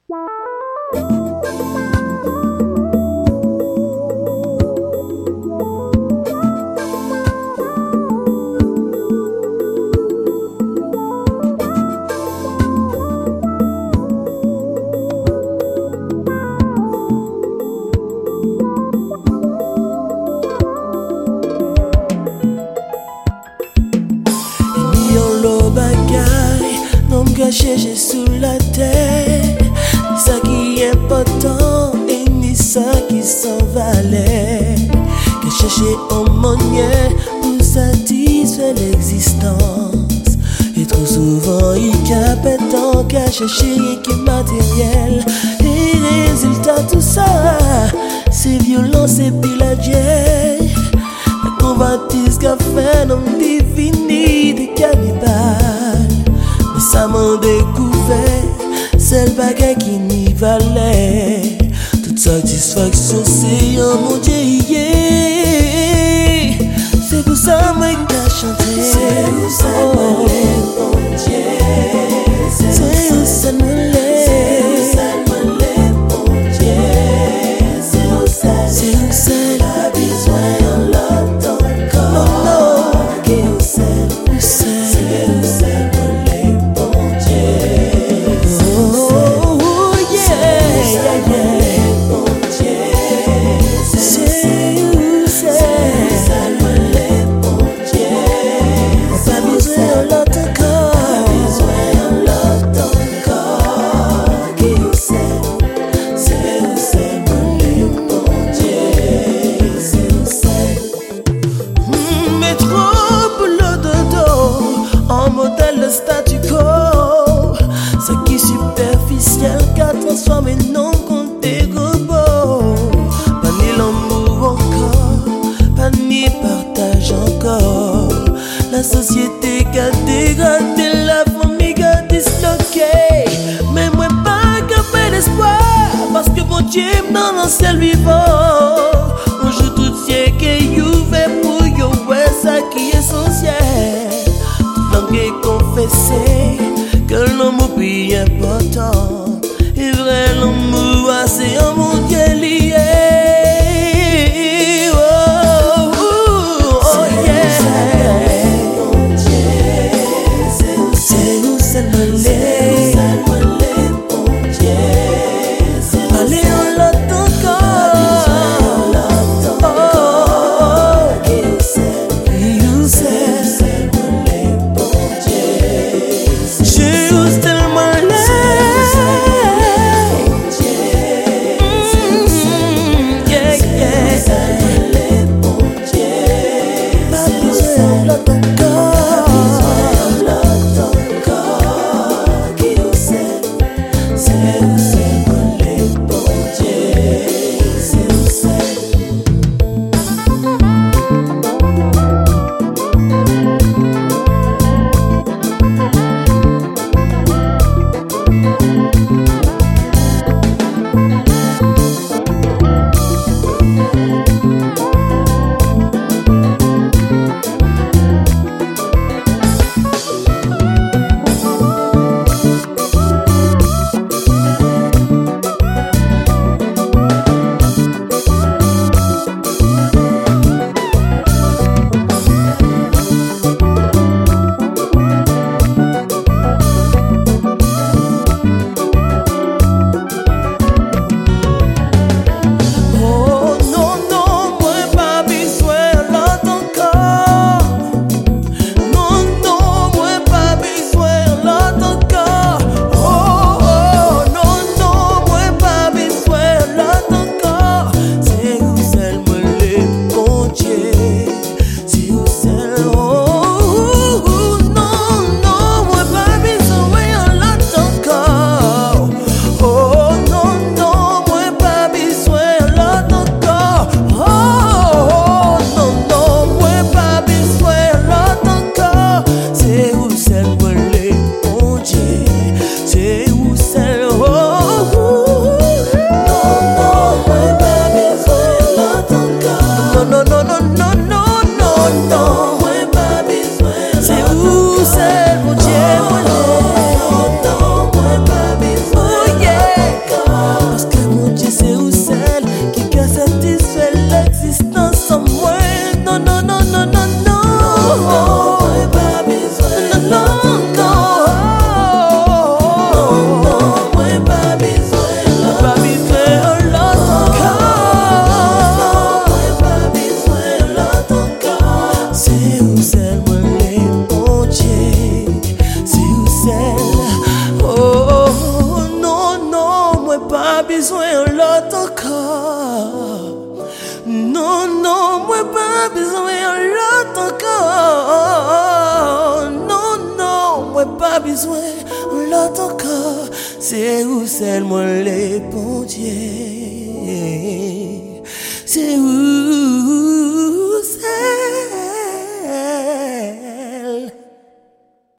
Chercher sous la terre, ça qui est important et ni ça qui s'en valait. Que chercher en monnaie pour satisfaire l'existence. Et trop souvent il capait tant qu'à chercher rien qui est matériel. Et résultat tout ça, c'est violence et pillage. La convoitise qu'a fait l'homme défini des cannibales. Ça m'a découvert, c'est le bagage qui n'y valait. Toute satisfaction, c'est un mon Dieu, yeah. C'est pour ça que j'ai chanté. C'est où ça mon Dieu. C'est où ça mon Dieu. C'est où ça la besoin de l'autre encore. C'est où ça. Statu quo, ce qui superficiel qu'a transformé non contre des robots. Pas ni l'amour encore, pas ni partage encore. La société qu'a dégradé, la famille qu'a disloqué. Mais moi pas capable d'espoir, parce que mon Dieu dans le ciel vivant. On joue tout ciel que you fait pour yo, ouais, ça qui est essentiel. Et confesser que l'amour plus important. Et vrai l'amour, c'est un monde lié. Oh, oh, oh yeah. C'est où c'est le lait. Allez en l'autre encore. Oh, you say. pas besoin de l'autre encore. Non, non, moi pas besoin de l'autre encore. C'est où seulement les bon Dieu. C'est où